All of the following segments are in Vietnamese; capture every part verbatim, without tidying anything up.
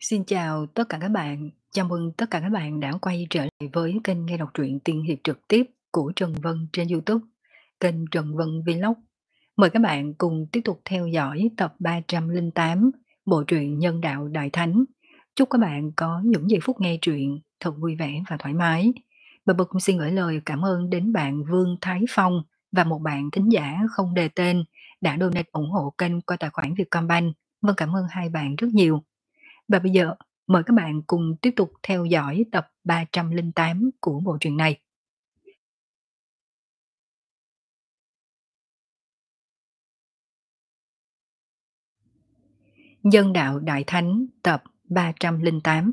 Xin chào tất cả các bạn, chào mừng tất cả các bạn đã quay trở lại với kênh nghe đọc truyện tiên hiệp trực tiếp của Trần Vân trên YouTube, kênh Trần Vân Vlog. Mời các bạn cùng tiếp tục theo dõi tập ba trăm lẻ tám bộ truyện Nhân đạo Đại Thánh. Chúc các bạn có những giây phút nghe truyện thật vui vẻ và thoải mái. Và Bật cũng xin gửi lời cảm ơn đến bạn Vương Thái Phong và một bạn thính giả không đề tên đã donate ủng hộ kênh qua tài khoản Vietcombank. Vâng, cảm ơn hai bạn rất nhiều. Và bây giờ, mời các bạn cùng tiếp tục theo dõi tập ba trăm lẻ tám của bộ truyện này. Nhân đạo Đại Thánh tập ba trăm lẻ tám.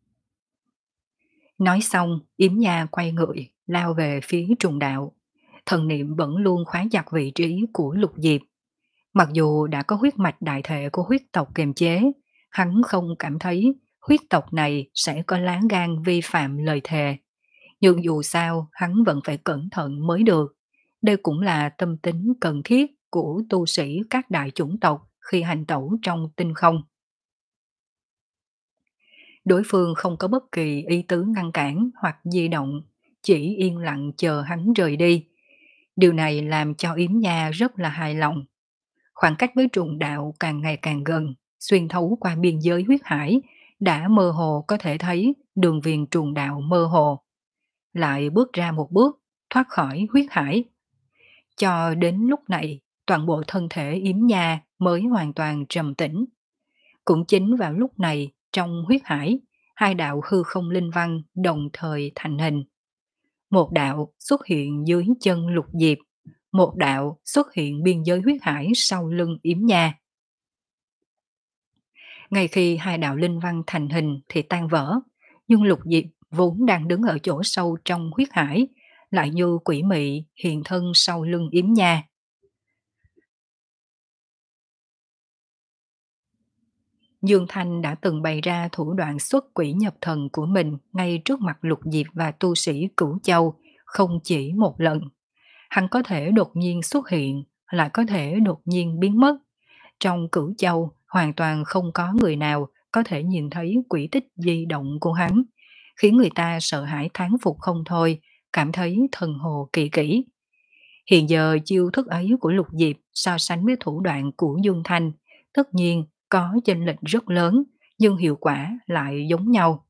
Nói xong, Yếm Nha quay người, lao về phía trùng đạo. Thần niệm vẫn luôn khóa chặt vị trí của Lục Diệp. Mặc dù đã có huyết mạch đại thể của huyết tộc kiềm chế, hắn không cảm thấy huyết tộc này sẽ có lá gan vi phạm lời thề. Nhưng dù sao, hắn vẫn phải cẩn thận mới được. Đây cũng là tâm tính cần thiết của tu sĩ các đại chủng tộc khi hành tẩu trong tinh không. Đối phương không có bất kỳ ý tứ ngăn cản hoặc di động, chỉ yên lặng chờ hắn rời đi. Điều này làm cho Yếm Nha rất là hài lòng. Khoảng cách với trùng đạo càng ngày càng gần, xuyên thấu qua biên giới huyết hải, đã mơ hồ có thể thấy đường viền trùng đạo mơ hồ. Lại bước ra một bước, thoát khỏi huyết hải. Cho đến lúc này, toàn bộ thân thể Yếm Nha mới hoàn toàn trầm tĩnh. Cũng chính vào lúc này, trong huyết hải, hai đạo hư không linh văn đồng thời thành hình. Một đạo xuất hiện dưới chân Lục Diệp, một đạo xuất hiện biên giới huyết hải sau lưng Yếm Nha. Ngay khi hai đạo linh văn thành hình thì tan vỡ, nhưng Lục Diệp vốn đang đứng ở chỗ sâu trong huyết hải, lại như quỷ mị hiện thân sau lưng Yếm Nha. Dương Thanh đã từng bày ra thủ đoạn xuất quỷ nhập thần của mình ngay trước mặt Lục Diệp và tu sĩ Cửu Châu không chỉ một lần. Hắn có thể đột nhiên xuất hiện, lại có thể đột nhiên biến mất. Trong Cửu Châu hoàn toàn không có người nào có thể nhìn thấy quỷ tích di động của hắn, khiến người ta sợ hãi thán phục không thôi, cảm thấy thần hồ kỳ kỹ. Hiện giờ chiêu thức ấy của Lục Diệp so sánh với thủ đoạn của Dương Thanh, tất nhiên có chênh lệch rất lớn, nhưng hiệu quả lại giống nhau.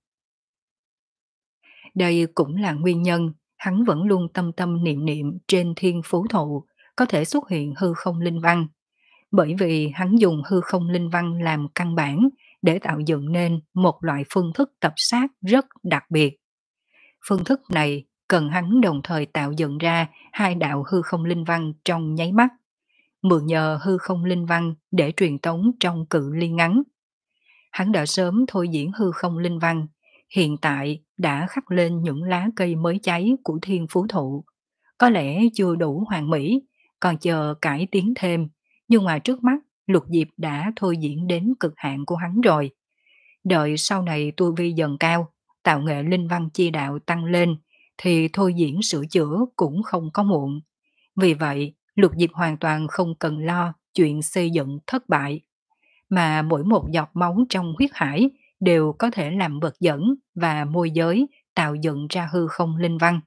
Đây cũng là nguyên nhân hắn vẫn luôn tâm tâm niệm niệm trên thiên phú thụ có thể xuất hiện hư không linh văn. Bởi vì hắn dùng hư không linh văn làm căn bản để tạo dựng nên một loại phương thức tập sát rất đặc biệt. Phương thức này cần hắn đồng thời tạo dựng ra hai đạo hư không linh văn trong nháy mắt, mượn nhờ hư không linh văn để truyền tống trong cự ly ngắn. Hắn đã sớm thôi diễn hư không linh văn, hiện tại đã khắc lên những lá cây mới cháy của thiên phú thụ. Có lẽ chưa đủ hoàn mỹ, còn chờ cải tiến thêm, nhưng mà trước mắt Lục Diệp đã thôi diễn đến cực hạn của hắn rồi. Đợi sau này tu vi dần cao, tạo nghệ linh văn chi đạo tăng lên, thì thôi diễn sửa chữa cũng không có muộn. Vì vậy, Lục Diệp hoàn toàn không cần lo chuyện xây dựng thất bại, mà mỗi một giọt máu trong huyết hải đều có thể làm vật dẫn và môi giới tạo dựng ra hư không linh văn.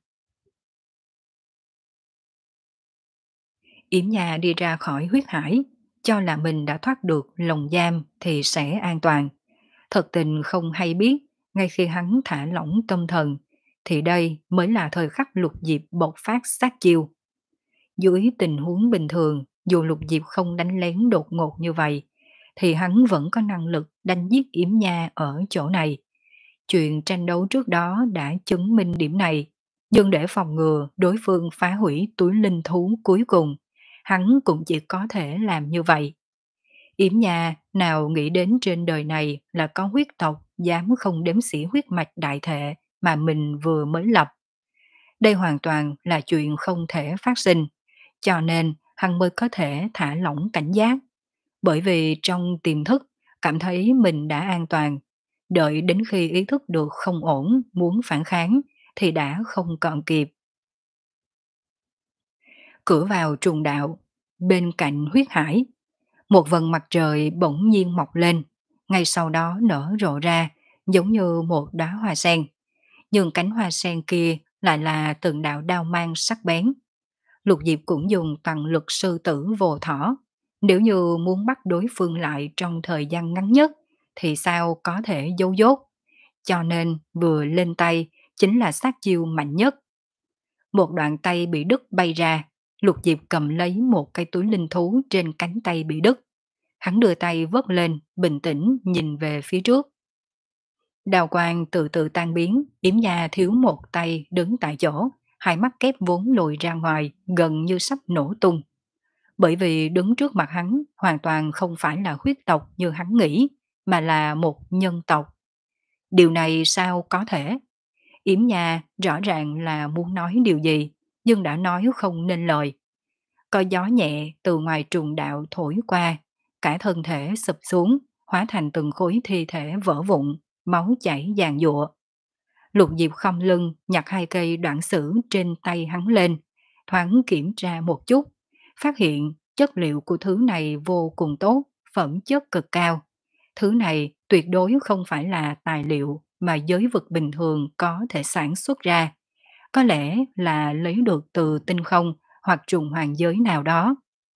Yểm Nha đi ra khỏi huyết hải, cho là mình đã thoát được lồng giam thì sẽ an toàn. Thật tình không hay biết, ngay khi hắn thả lỏng tâm thần, thì đây mới là thời khắc Lục Diệp bộc phát sát chiêu. Dưới tình huống bình thường, dù Lục Diệp không đánh lén đột ngột như vậy, thì hắn vẫn có năng lực đánh giết Yểm Nha ở chỗ này. Chuyện tranh đấu trước đó đã chứng minh điểm này, nhưng để phòng ngừa đối phương phá hủy túi linh thú cuối cùng, hắn cũng chỉ có thể làm như vậy. Yểm Nha nào nghĩ đến trên đời này là có huyết tộc dám không đếm xỉa huyết mạch đại thể mà mình vừa mới lập. Đây hoàn toàn là chuyện không thể phát sinh, cho nên hắn mới có thể thả lỏng cảnh giác. Bởi vì trong tiềm thức cảm thấy mình đã an toàn, đợi đến khi ý thức được không ổn muốn phản kháng thì đã không còn kịp. Cửa vào trùng đạo, bên cạnh huyết hải, một vầng mặt trời bỗng nhiên mọc lên, ngay sau đó nở rộ ra, giống như một đóa hoa sen. Nhưng cánh hoa sen kia lại là từng đạo đao mang sắc bén. Lục Diệp cũng dùng toàn lực sư tử vô thỏ. Nếu như muốn bắt đối phương lại trong thời gian ngắn nhất, thì sao có thể giấu dốt. Cho nên vừa lên tay chính là sát chiêu mạnh nhất. Một đoạn tay bị đứt bay ra, Lục Diệp cầm lấy một cái túi linh thú trên cánh tay bị đứt. Hắn đưa tay vớt lên, bình tĩnh nhìn về phía trước. Đào quang từ từ tan biến, Yểm Nha thiếu một tay đứng tại chỗ, hai mắt kép vốn lồi ra ngoài, gần như sắp nổ tung. Bởi vì đứng trước mặt hắn hoàn toàn không phải là huyết tộc như hắn nghĩ, mà là một nhân tộc. Điều này sao có thể? Yểm Nha rõ ràng là muốn nói điều gì, nhưng đã nói không nên lời. Có gió nhẹ từ ngoài trùng đạo thổi qua, cả thân thể sụp xuống, hóa thành từng khối thi thể vỡ vụn, máu chảy dàn dụa. Lục Diệp không lưng nhặt hai cây đoạn sử trên tay hắn lên, thoáng kiểm tra một chút, phát hiện chất liệu của thứ này vô cùng tốt, phẩm chất cực cao. Thứ này tuyệt đối không phải là tài liệu mà giới vực bình thường có thể sản xuất ra. Có lẽ là lấy được từ tinh không hoặc trùng hoàng giới nào đó.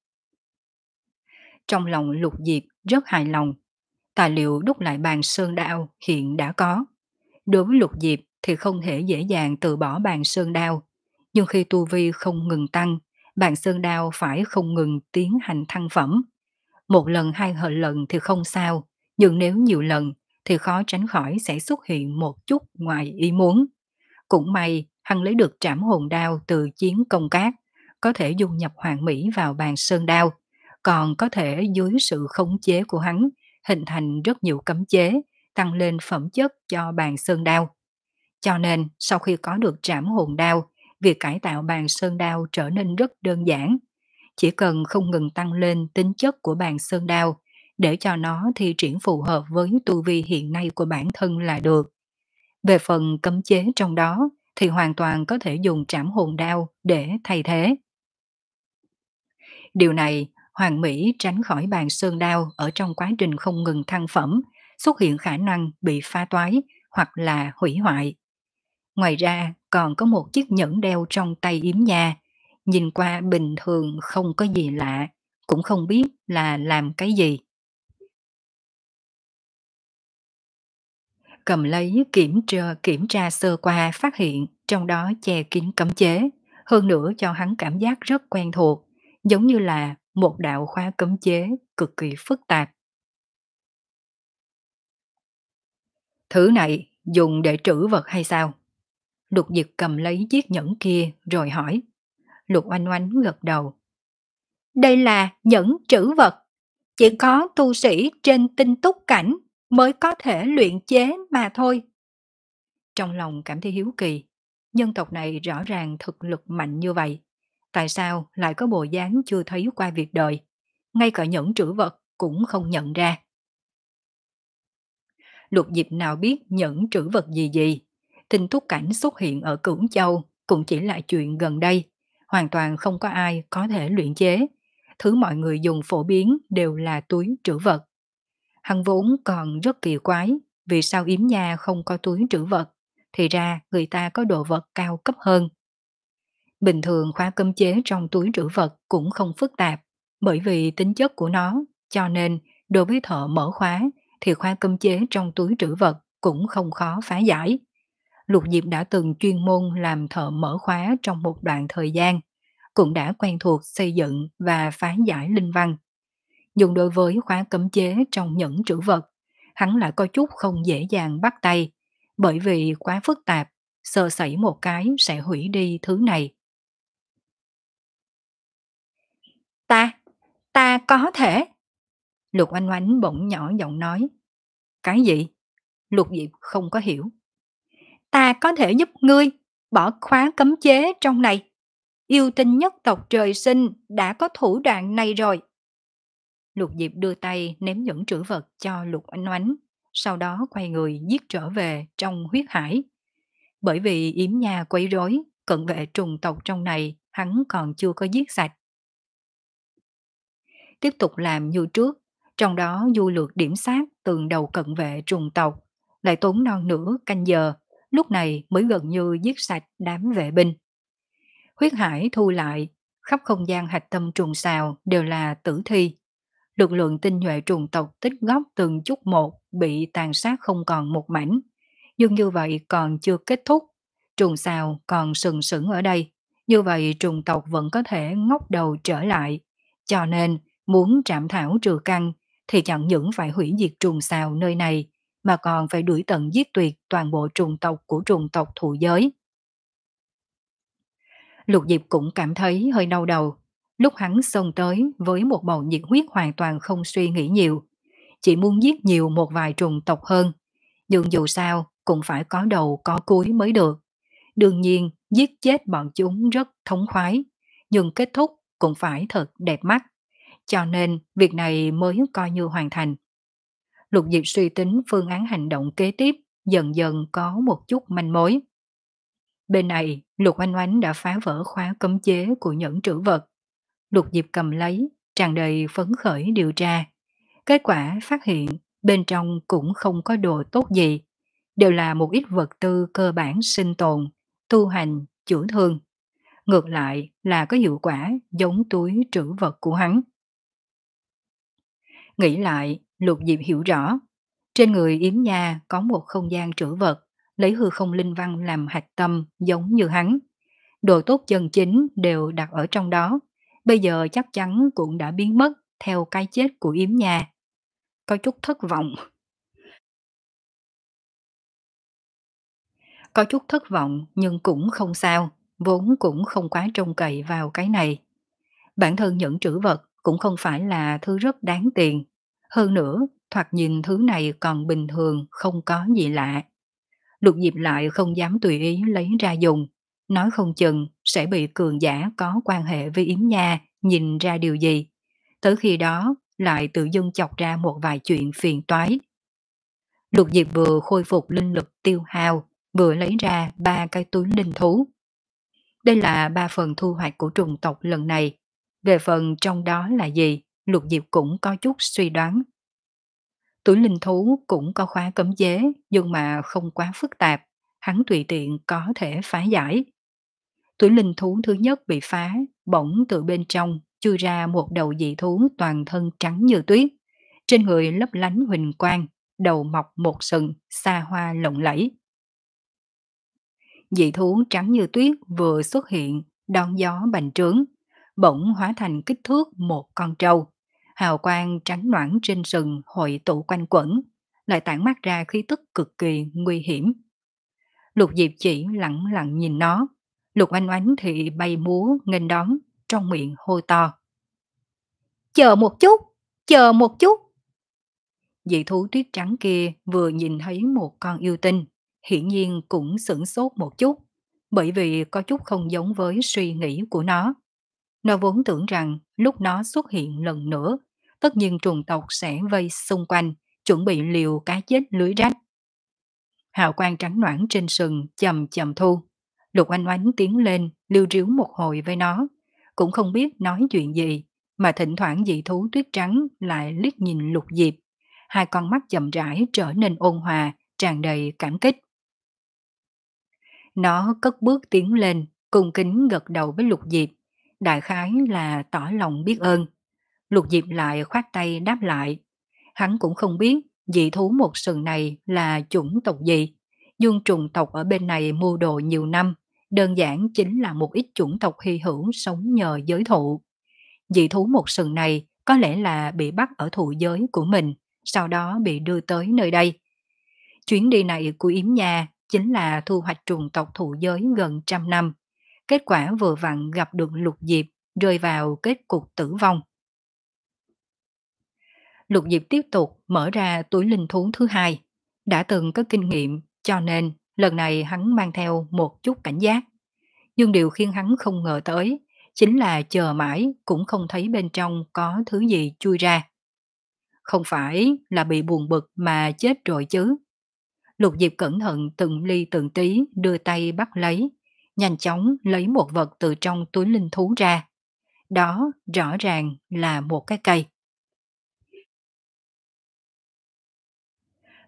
Trong lòng Lục Diệp rất hài lòng. Tài liệu đúc lại bàn sơn đao hiện đã có. Đối với Lục Diệp thì không thể dễ dàng từ bỏ bàn sơn đao. Nhưng khi tu vi không ngừng tăng, bàn sơn đao phải không ngừng tiến hành thăng phẩm. Một lần hai hờ lần thì không sao, nhưng nếu nhiều lần thì khó tránh khỏi sẽ xuất hiện một chút ngoài ý muốn. Cũng may hắn lấy được trảm hồn đao từ chiến công cát, có thể dung nhập hoàng mỹ vào bàn sơn đao, còn có thể dưới sự khống chế của hắn hình thành rất nhiều cấm chế, tăng lên phẩm chất cho bàn sơn đao. Cho nên sau khi có được trảm hồn đao, việc cải tạo bàn sơn đao trở nên rất đơn giản. Chỉ cần không ngừng tăng lên tính chất của bàn sơn đao để cho nó thi triển phù hợp với tu vi hiện nay của bản thân là được. Về phần cấm chế trong đó thì hoàn toàn có thể dùng trảm hồn đao để thay thế. Điều này Hoàng Mỹ tránh khỏi bàn sơn đao ở trong quá trình không ngừng thăng phẩm, xuất hiện khả năng bị phá toái hoặc là hủy hoại. Ngoài ra còn có một chiếc nhẫn đeo trong tay Yểm Nha, nhìn qua bình thường không có gì lạ, cũng không biết là làm cái gì. Cầm lấy kiểm tra, kiểm tra sơ qua phát hiện trong đó che kín cấm chế, hơn nữa cho hắn cảm giác rất quen thuộc, giống như là một đạo khóa cấm chế cực kỳ phức tạp. Thứ này dùng để trữ vật hay sao? Lục Diệp cầm lấy chiếc nhẫn kia rồi hỏi. Lục Oanh Oanh gật đầu. Đây là nhẫn trữ vật, chỉ có tu sĩ trên tinh túc cảnh mới có thể luyện chế mà thôi. Trong lòng cảm thấy hiếu kỳ, nhân tộc này rõ ràng thực lực mạnh như vậy. Tại sao lại có bộ dáng chưa thấy qua việc đời, ngay cả nhẫn trữ vật cũng không nhận ra. Lục Diệp nào biết nhẫn trữ vật gì gì, tinh túc cảnh xuất hiện ở Cửu Châu cũng chỉ là chuyện gần đây, hoàn toàn không có ai có thể luyện chế. Thứ mọi người dùng phổ biến đều là túi trữ vật. Hắn vốn còn rất kỳ quái, vì sao Yểm Nha không có túi trữ vật, thì ra người ta có đồ vật cao cấp hơn. Bình thường khóa cấm chế trong túi trữ vật cũng không phức tạp, bởi vì tính chất của nó, cho nên đối với thợ mở khóa thì khóa cấm chế trong túi trữ vật cũng không khó phá giải. Lục Diệp đã từng chuyên môn làm thợ mở khóa trong một đoạn thời gian, cũng đã quen thuộc xây dựng và phá giải linh văn. Dùng đối với khóa cấm chế trong nhẫn trữ vật, hắn lại có chút không dễ dàng bắt tay, bởi vì quá phức tạp, sơ sẩy một cái sẽ hủy đi thứ này. Ta, ta có thể. Lục Oanh Oanh bỗng nhỏ giọng nói. Cái gì? Lục Diệp không có hiểu. Ta có thể giúp ngươi bỏ khóa cấm chế trong này. Yêu tinh nhất tộc trời sinh đã có thủ đoạn này rồi. Lục Diệp đưa tay ném nhẫn trữ vật cho Lục Oanh Oanh, sau đó quay người giết trở về trong huyết hải. Bởi vì Yểm Nha quấy rối, cận vệ trùng tộc trong này hắn còn chưa có giết sạch. Tiếp tục làm như trước, Trong đó du lược điểm sát tường đầu cận vệ trùng tộc, lại tốn non nửa canh giờ, lúc này mới gần như giết sạch đám vệ binh. Huyết hải thu lại, khắp không gian hạch tâm trùng xào đều là tử thi. Lực lượng tinh nhuệ trùng tộc tích góp từng chút một bị tàn sát không còn một mảnh. Nhưng như vậy còn chưa kết thúc, trùng xào còn sừng sững ở đây. Như vậy trùng tộc vẫn có thể ngóc đầu trở lại. Cho nên, muốn trảm thảo trừ căn thì chẳng những phải hủy diệt trùng xào nơi này, mà còn phải đuổi tận giết tuyệt toàn bộ trùng tộc của trùng tộc thụ giới. Lục Diệp cũng cảm thấy hơi đau đầu. Lúc hắn xông tới với một bầu nhiệt huyết hoàn toàn không suy nghĩ nhiều, chỉ muốn giết nhiều một vài trùng tộc hơn. Nhưng dù sao cũng phải có đầu có cuối mới được. Đương nhiên giết chết bọn chúng rất thống khoái, nhưng kết thúc cũng phải thật đẹp mắt. Cho nên việc này mới coi như hoàn thành. Lục Diệp suy tính phương án hành động kế tiếp, dần dần có một chút manh mối. Bên này, Lục Oanh Oánh đã phá vỡ khóa cấm chế của nhẫn trữ vật. Lục Diệp cầm lấy, tràn đầy phấn khởi điều tra. Kết quả phát hiện bên trong cũng không có đồ tốt gì, đều là một ít vật tư cơ bản sinh tồn, tu hành, chữa thương. Ngược lại là có hiệu quả giống túi trữ vật của hắn. Nghĩ lại, Lục Diệp hiểu rõ. Trên người Yếm Nha có một không gian trữ vật, lấy hư không linh văn làm hạch tâm giống như hắn. Đồ tốt chân chính đều đặt ở trong đó. Bây giờ chắc chắn cũng đã biến mất theo cái chết của Yếm Nha. Có chút thất vọng. Có chút thất vọng nhưng cũng không sao, vốn cũng không quá trông cậy vào cái này. Bản thân những trữ vật cũng không phải là thứ rất đáng tiền. Hơn nữa, thoạt nhìn thứ này còn bình thường, không có gì lạ. Lục Diệp lại không dám tùy ý lấy ra dùng, nói không chừng sẽ bị cường giả có quan hệ với Yếm Nha nhìn ra điều gì. Tới khi đó lại tự dưng chọc ra một vài chuyện phiền toái. Lục Diệp vừa khôi phục linh lực tiêu hao, vừa lấy ra ba cái túi linh thú. Đây là ba phần thu hoạch của trùng tộc lần này. Về phần trong đó là gì, Lục Diệp cũng có chút suy đoán. Túi linh thú cũng có khóa cấm chế, nhưng mà không quá phức tạp, hắn tùy tiện có thể phá giải. Túi linh thú thứ nhất bị phá, bỗng từ bên trong chui ra một đầu dị thú toàn thân trắng như tuyết, trên người lấp lánh huỳnh quang, đầu mọc một sừng, xa hoa lộng lẫy. Dị thú trắng như tuyết vừa xuất hiện, đón gió bành trướng, bỗng hóa thành kích thước một con trâu. Hào quang trắng noãn trên sừng hội tụ quanh quẩn, lại tản mát ra khí tức cực kỳ nguy hiểm. Lục Diệp chỉ lặng lặng nhìn nó, Lục Oanh Oánh thì bay múa nghênh đón, trong miệng hô to. Chờ một chút, chờ một chút. Dị thú tuyết trắng kia vừa nhìn thấy một con yêu tinh, hiển nhiên cũng sửng sốt một chút, bởi vì có chút không giống với suy nghĩ của nó. Nó vốn tưởng rằng lúc nó xuất hiện lần nữa, tất nhiên trùng tộc sẽ vây xung quanh, chuẩn bị liều cá chết lưới rách. Hào quang trắng noãn trên sừng chầm chầm thu. Lục Oanh Oánh tiến lên, lưu ríu một hồi với nó, cũng không biết nói chuyện gì, mà thỉnh thoảng dị thú tuyết trắng lại liếc nhìn Lục Diệp. Hai con mắt chậm rãi trở nên ôn hòa, tràn đầy cảm kích. Nó cất bước tiến lên, cung kính gật đầu với Lục Diệp, đại khái là tỏ lòng biết ơn. Lục Diệp lại khoát tay đáp lại. Hắn cũng không biết dị thú một sừng này là chủng tộc gì, nhưng trùng tộc ở bên này mưu đồ nhiều năm, đơn giản chính là một ít chủng tộc hy hữu sống nhờ giới thụ. Dị thú một sừng này có lẽ là bị bắt ở thụ giới của mình, sau đó bị đưa tới nơi đây. Chuyến đi này của Yếm Nha chính là thu hoạch trùng tộc thụ giới gần trăm năm. Kết quả vừa vặn gặp được Lục Diệp, rơi vào kết cục tử vong. Lục Diệp tiếp tục mở ra túi linh thú thứ hai. Đã từng có kinh nghiệm, cho nên lần này hắn mang theo một chút cảnh giác. Nhưng điều khiến hắn không ngờ tới, chính là chờ mãi cũng không thấy bên trong có thứ gì chui ra. Không phải là bị buồn bực mà chết rồi chứ. Lục Diệp cẩn thận từng ly từng tí đưa tay bắt lấy, nhanh chóng lấy một vật từ trong túi linh thú ra. Đó rõ ràng là một cái cây.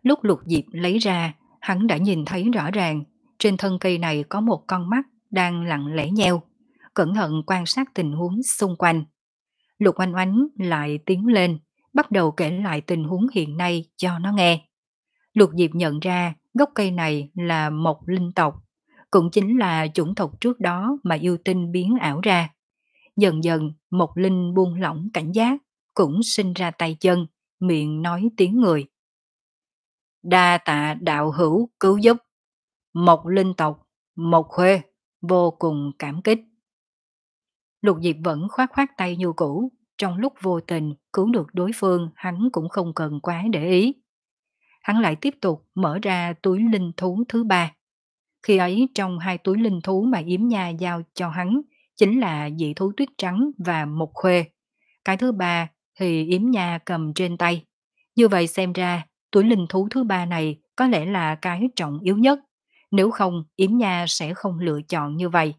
Lúc Lục Diệp lấy ra, hắn đã nhìn thấy rõ ràng, trên thân cây này có một con mắt đang lặng lẽ nheo, cẩn thận quan sát tình huống xung quanh. Lục Oanh Oánh lại tiến lên, bắt đầu kể lại tình huống hiện nay cho nó nghe. Lục Diệp nhận ra gốc cây này là mộc linh tộc, cũng chính là chủng tộc trước đó mà yêu tinh biến ảo ra. Dần dần, mộc linh buông lỏng cảnh giác, cũng sinh ra tay chân, miệng nói tiếng người. Đa tạ đạo hữu cứu giúp, mộc linh tộc, mộc khuê, vô cùng cảm kích. Lục Diệp vẫn khoát khoát tay như cũ, trong lúc vô tình cứu được đối phương hắn cũng không cần quá để ý. Hắn lại tiếp tục mở ra túi linh thú thứ ba. Khi ấy trong hai túi linh thú mà Yếm Nha giao cho hắn chính là dị thú tuyết trắng và mộc khuê. Cái thứ ba thì Yếm Nha cầm trên tay. Như vậy xem ra túi linh thú thứ ba này có lẽ là cái trọng yếu nhất. Nếu không Yếm Nha sẽ không lựa chọn như vậy.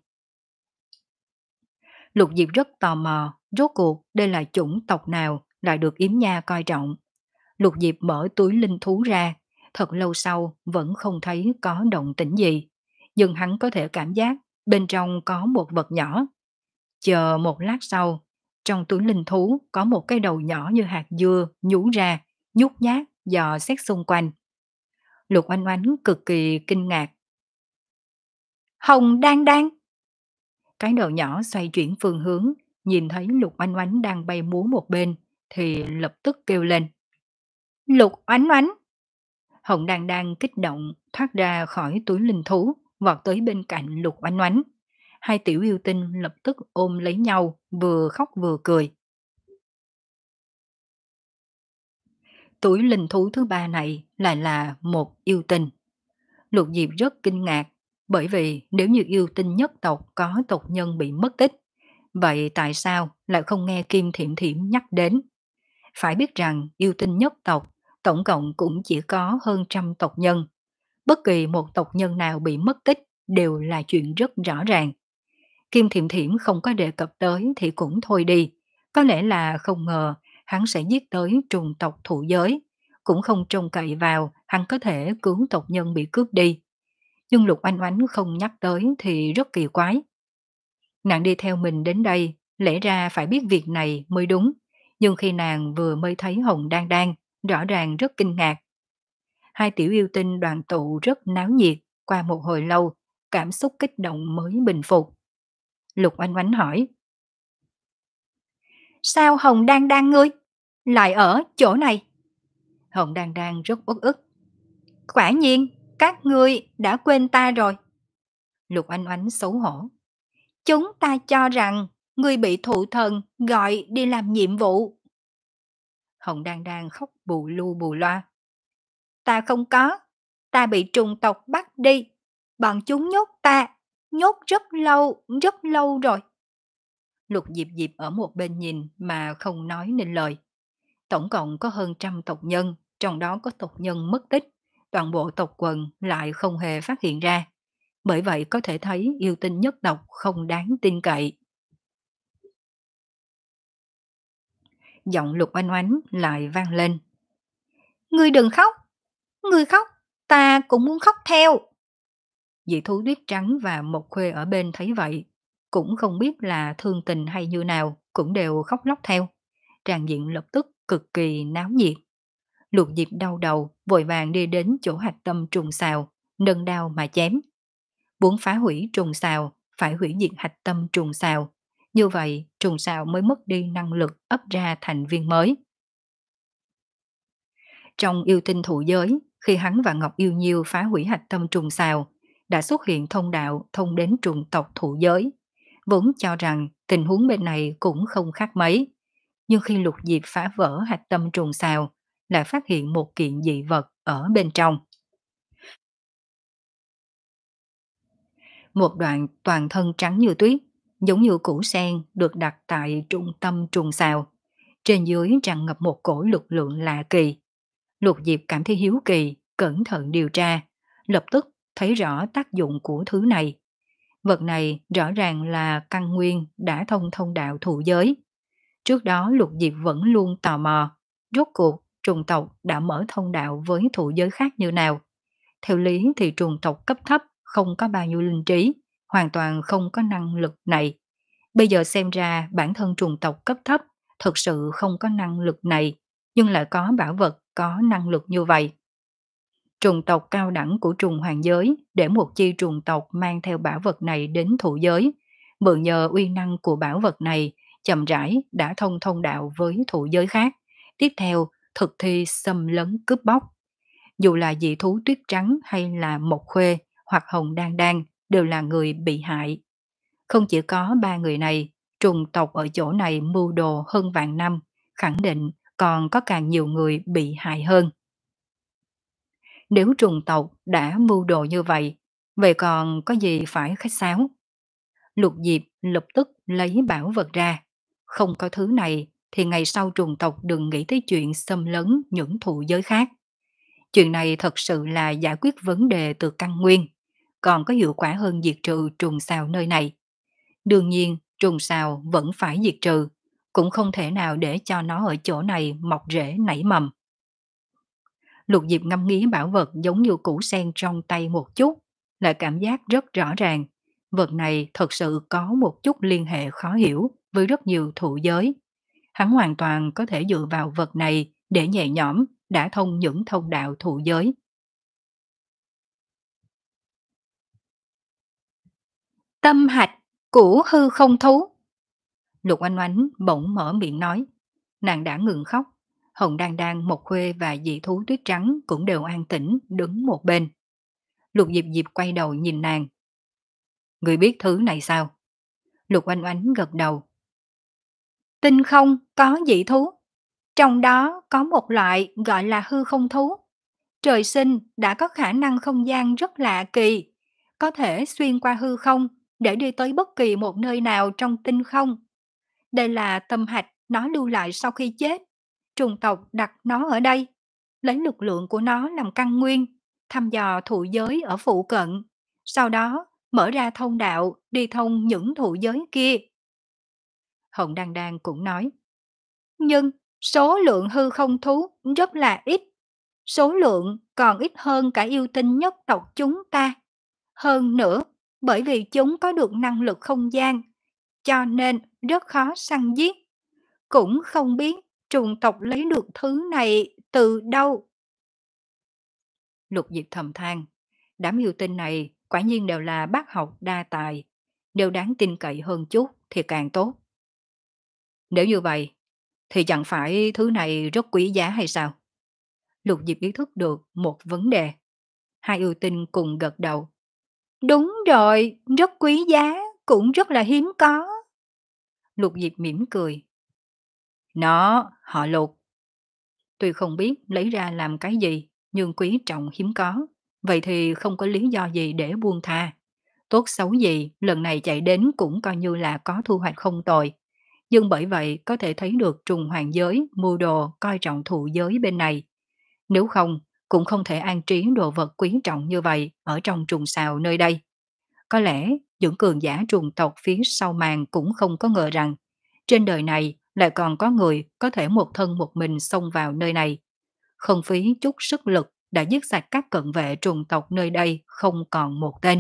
Lục Diệp rất tò mò, rốt cuộc đây là chủng tộc nào lại được Yếm Nha coi trọng. Lục Diệp mở túi linh thú ra, thật lâu sau vẫn không thấy có động tĩnh gì. Nhưng hắn có thể cảm giác bên trong có một vật nhỏ. Chờ một lát sau, trong túi linh thú có một cái đầu nhỏ như hạt dưa nhú ra, nhút nhát, dò xét xung quanh. Lục Oanh Oánh cực kỳ kinh ngạc. Hồng Đan Đan! Cái đầu nhỏ xoay chuyển phương hướng, nhìn thấy Lục Oanh Oánh đang bay múa một bên, thì lập tức kêu lên. Lục Oánh Oánh! Hồng Đan Đan kích động thoát ra khỏi túi linh thú, vọt tới bên cạnh Lục Oánh Oánh. Hai tiểu yêu tinh lập tức ôm lấy nhau, vừa khóc vừa cười. Túi linh thú thứ ba này lại là một yêu tinh. Lục Diệp rất kinh ngạc, bởi vì nếu như yêu tinh nhất tộc có tộc nhân bị mất tích, vậy tại sao lại không nghe Kim Thiểm Thiểm nhắc đến? Phải biết rằng yêu tinh nhất tộc tổng cộng cũng chỉ có hơn trăm tộc nhân. Bất kỳ một tộc nhân nào bị mất tích đều là chuyện rất rõ ràng. Kim Thiểm Thiểm không có đề cập tới thì cũng thôi đi. Có lẽ là không ngờ hắn sẽ giết tới trùng tộc thụ giới. Cũng không trông cậy vào hắn có thể cứu tộc nhân bị cướp đi. Nhưng Lục Oanh Oánh không nhắc tới thì rất kỳ quái. Nàng đi theo mình đến đây, lẽ ra phải biết việc này mới đúng. Nhưng khi nàng vừa mới thấy Hồng Đan Đan, rõ ràng rất kinh ngạc. Hai tiểu yêu tinh đoàn tụ rất náo nhiệt, qua một hồi lâu, cảm xúc kích động mới bình phục. Lục Oanh Oánh hỏi. Sao Hồng Đan Đan ngươi lại ở chỗ này? Hồng Đan Đan rất uất ức. Quả nhiên, các ngươi đã quên ta rồi. Lục Oanh Oánh xấu hổ. Chúng ta cho rằng ngươi bị thụ thần gọi đi làm nhiệm vụ. Hồng Đan Đan khóc bù lu bù loa. Ta không có, ta bị trùng tộc bắt đi. Bọn chúng nhốt ta, nhốt rất lâu, rất lâu rồi. Lục Diệp Diệp ở một bên nhìn mà không nói nên lời. Tổng cộng có hơn trăm tộc nhân, trong đó có tộc nhân mất tích, toàn bộ tộc quần lại không hề phát hiện ra. Bởi vậy có thể thấy yêu tinh nhất tộc không đáng tin cậy. Giọng Lục Oanh Oánh lại vang lên. Ngươi đừng khóc, ngươi khóc, ta cũng muốn khóc theo. Dị thú tuyết trắng và một khuê ở bên thấy vậy, cũng không biết là thương tình hay như nào, cũng đều khóc lóc theo. Tràng diện lập tức cực kỳ náo nhiệt. Lục Diệp đau đầu, vội vàng đi đến chỗ hạch tâm trùng xào, nâng đao mà chém. Muốn phá hủy trùng xào, phải hủy diệt hạch tâm trùng xào. Như vậy, trùng xào mới mất đi năng lực ấp ra thành viên mới. Trong yêu tinh thụ giới, khi hắn và Ngọc Yêu Nhiêu phá hủy hạch tâm trùng xào, đã xuất hiện thông đạo thông đến trùng tộc thụ giới. Vốn cho rằng tình huống bên này cũng không khác mấy. Nhưng khi Lục Diệp phá vỡ hạch tâm trùng xào, lại phát hiện một kiện dị vật ở bên trong. Một đoạn toàn thân trắng như tuyết, giống như củ sen được đặt tại trung tâm trùng xào. Trên dưới tràn ngập một cổ lực lượng lạ kỳ. Lục Diệp cảm thấy hiếu kỳ, cẩn thận điều tra, lập tức thấy rõ tác dụng của thứ này. Vật này rõ ràng là căn nguyên đã thông thông đạo thụ giới. Trước đó Lục Diệp vẫn luôn tò mò, rốt cuộc trùng tộc đã mở thông đạo với thụ giới khác như nào. Theo lý thì trùng tộc cấp thấp không có bao nhiêu linh trí, hoàn toàn không có năng lực này. Bây giờ xem ra bản thân trùng tộc cấp thấp thực sự không có năng lực này, nhưng lại có bảo vật có năng lực như vậy. Trùng tộc cao đẳng của trùng hoàng giới để một chi trùng tộc mang theo bảo vật này đến thụ giới, mượn nhờ uy năng của bảo vật này, chậm rãi đã thông thông đạo với thụ giới khác. Tiếp theo, thực thi xâm lấn cướp bóc. Dù là dị thú tuyết trắng hay là mộc khuê hoặc hồng đan đan đều là người bị hại. Không chỉ có ba người này, trùng tộc ở chỗ này mưu đồ hơn vạn năm, khẳng định còn có càng nhiều người bị hại hơn. Nếu trùng tộc đã mưu đồ như vậy, vậy còn có gì phải khách sáo? Lục Diệp lập tức lấy bảo vật ra. Không có thứ này thì ngày sau trùng tộc đừng nghĩ tới chuyện xâm lấn những thụ giới khác. Chuyện này thật sự là giải quyết vấn đề từ căn nguyên, còn có hiệu quả hơn diệt trừ trùng sào nơi này. Đương nhiên, trùng sào vẫn phải diệt trừ, cũng không thể nào để cho nó ở chỗ này mọc rễ nảy mầm. Lục Diệp ngâm nghĩ bảo vật giống như củ sen trong tay một chút, lại cảm giác rất rõ ràng. Vật này thật sự có một chút liên hệ khó hiểu với rất nhiều thụ giới. Hắn hoàn toàn có thể dựa vào vật này để nhẹ nhõm đã thông những thông đạo thụ giới. Tâm hạch của hư không thú. Lục Oanh Oánh bỗng mở miệng nói. Nàng đã ngừng khóc. Hồng Đan Đan, Mộc Khuê và dị thú tuyết trắng cũng đều an tĩnh đứng một bên. Lục Diệp Diệp quay đầu nhìn nàng. Người biết thứ này sao? Lục Oanh Oánh gật đầu. Tinh không có dị thú. Trong đó có một loại gọi là hư không thú. Trời sinh đã có khả năng không gian rất lạ kỳ. Có thể xuyên qua hư không để đi tới bất kỳ một nơi nào trong tinh không. Đây là tâm hạch nó lưu lại sau khi chết. Trùng tộc đặt nó ở đây, lấy lực lượng của nó làm căn nguyên, thăm dò thụ giới ở phụ cận, sau đó mở ra thông đạo đi thông những thụ giới kia. Hồng Đan Đan cũng nói, nhưng số lượng hư không thú rất là ít, số lượng còn ít hơn cả yêu tinh nhất tộc chúng ta. Hơn nữa, bởi vì chúng có được năng lực không gian, cho nên rất khó săn giết. Cũng không biết trùng tộc lấy được thứ này từ đâu. Lục Diệp thầm than, đám yêu tinh này quả nhiên đều là bác học đa tài, đều đáng tin cậy hơn chút thì càng tốt. Nếu như vậy, thì chẳng phải thứ này rất quý giá hay sao? Lục Diệp ý thức được một vấn đề. Hai yêu tinh cùng gật đầu. Đúng rồi, rất quý giá, cũng rất là hiếm có. Lục Diệp mỉm cười. Nó, họ Lục. Tuy không biết lấy ra làm cái gì, nhưng quý trọng hiếm có. Vậy thì không có lý do gì để buông tha. Tốt xấu gì, lần này chạy đến cũng coi như là có thu hoạch không tồi. Nhưng bởi vậy có thể thấy được trùng hoàng giới, mưu đồ, coi trọng thụ giới bên này. Nếu không, cũng không thể an trí đồ vật quý trọng như vậy ở trong trùng sào nơi đây. Có lẽ những cường giả trùng tộc phía sau màn cũng không có ngờ rằng trên đời này lại còn có người có thể một thân một mình xông vào nơi này. Không phí chút sức lực đã giết sạch các cận vệ trùng tộc nơi đây không còn một tên.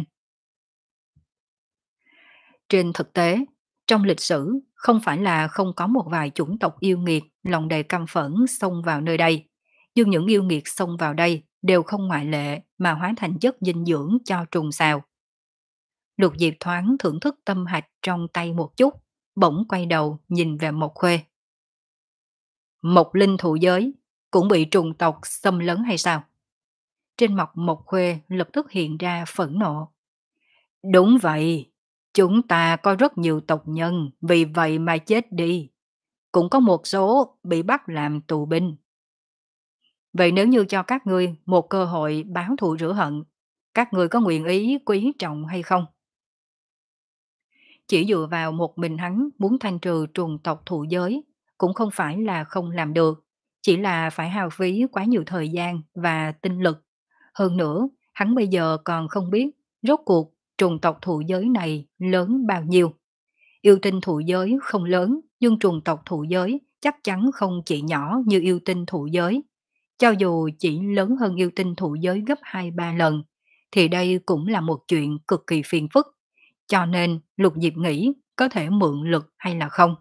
Trên thực tế, trong lịch sử không phải là không có một vài chủng tộc yêu nghiệt lòng đầy căm phẫn xông vào nơi đây. Nhưng những yêu nghiệt xông vào đây đều không ngoại lệ mà hóa thành chất dinh dưỡng cho trùng sào. Lục Diệp thoáng thưởng thức tâm hạch trong tay một chút, bỗng quay đầu nhìn về Mộc Khuê. Mộc linh thụ giới cũng bị trùng tộc xâm lấn hay sao? Trên mặt Mộc Khuê lập tức hiện ra phẫn nộ. Đúng vậy, chúng ta có rất nhiều tộc nhân vì vậy mà chết đi. Cũng có một số bị bắt làm tù binh. Vậy nếu như cho các ngươi một cơ hội báo thù rửa hận, các ngươi có nguyện ý quý trọng hay không? Chỉ dựa vào một mình hắn muốn thanh trừ trùng tộc thụ giới cũng không phải là không làm được, chỉ là phải hao phí quá nhiều thời gian và tinh lực. Hơn nữa, hắn bây giờ còn không biết rốt cuộc trùng tộc thụ giới này lớn bao nhiêu. Yêu tinh thụ giới không lớn, nhưng trùng tộc thụ giới chắc chắn không chỉ nhỏ như yêu tinh thụ giới. Cho dù chỉ lớn hơn yêu tinh thụ giới gấp hai ba lần, thì đây cũng là một chuyện cực kỳ phiền phức, cho nên Lục Diệp nghĩ có thể mượn lực hay là không.